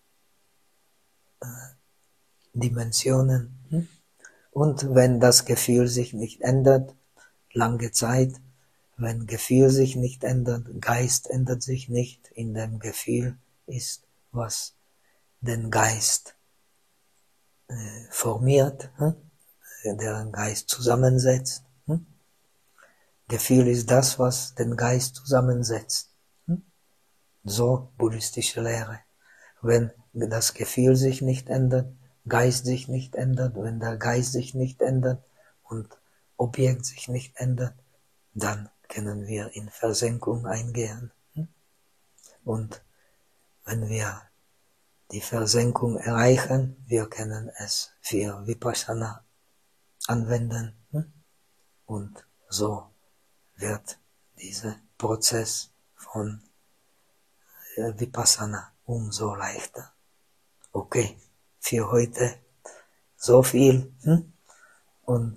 Dimensionen. Und wenn das Gefühl sich nicht ändert, lange Zeit, wenn Gefühl sich nicht ändert, Geist ändert sich nicht, in dem Gefühl ist, was den Geist formiert, der Geist zusammensetzt. Gefühl ist das, was den Geist zusammensetzt. So buddhistische Lehre. Wenn das Gefühl sich nicht ändert, Geist sich nicht ändert, wenn der Geist sich nicht ändert und Objekt sich nicht ändert, dann können wir in Versenkung eingehen. Und wenn wir die Versenkung erreichen, wir können es für Vipassana anwenden. Und so wird dieser Prozess von Vipassana umso leichter. Okay, für heute so viel. Und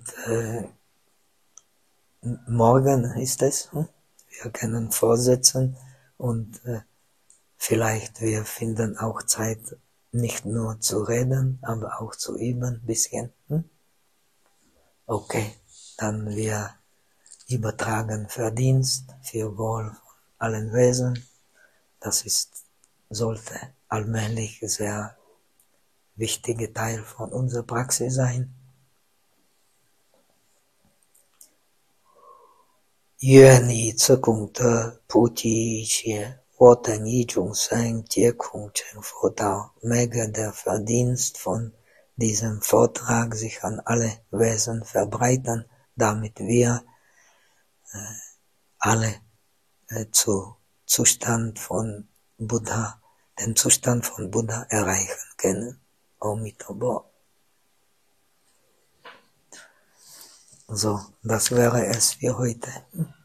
morgen ist es. Wir können fortsetzen und vielleicht wir finden auch Zeit, nicht nur zu reden, aber auch zu üben, ein bisschen. Okay, dann wir übertragen Verdienst für Wohl von allen Wesen. Das sollte allmählich sehr wichtiger Teil von unserer Praxis sein. 愿以此功德普济一切我等一众生皆空成佛道. Möge der Verdienst von diesem Vortrag sich an alle Wesen verbreiten, damit wir alle zu Zustand von Buddha, den Zustand von Buddha erreichen können. Amitabha. So, das wäre es für heute.